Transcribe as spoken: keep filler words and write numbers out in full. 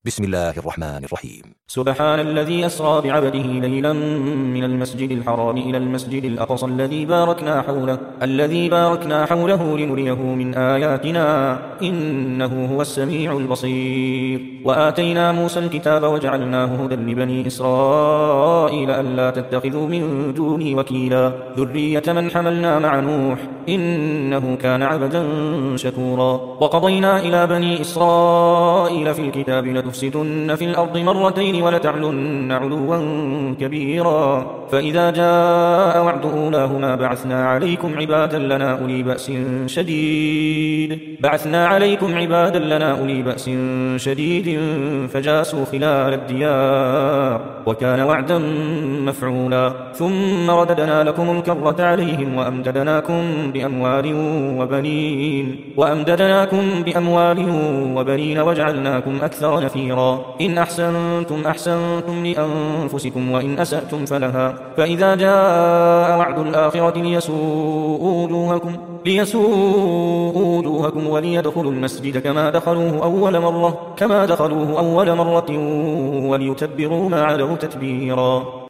بسم الله الرحمن الرحيم. سبحان الذي أسرى بعبده ليلا من المسجد الحرام إلى المسجد الأقصى الذي باركنا حوله الذي باركنا حوله لنريه من آياتنا إنه هو السميع البصير. وآتينا موسى الكتاب وجعلناه هدى لبني إسرائيل ألا تتخذوا من دوني وكيلا ذرية من حملنا مع نوح إنه كان عبدا شكورا. وقضينا إلى بني إسرائيل في الكتاب لتفسدن في الأرض مرتين ولتعلن علوا كبيرا فإذا جاء وعد أولاهما بعثنا عليكم عبادا لنا أولي بأس شديد بعثنا عليكم عبادا لنا أولي بأس شديد فجاسوا خلال الديار وكان وعدا مفعولا. ثم رددنا لكم الكرة عليهم وأمددناكم بأموال وبنين وأمددناكم بأموال وبنين وجعلناكم أكثر نفيرا. إن أحسنتم أحسنتم لأنفسكم وإن أسأتم فلها فإذا جاء وعد الآخرة ليسوءوا وجوهكم ليسوءوا وجوهكم وليدخلوا المسجد كما دخلوه أول مرة كما دخلوه أول مرة وليتبروا ما علوا تتبيرا.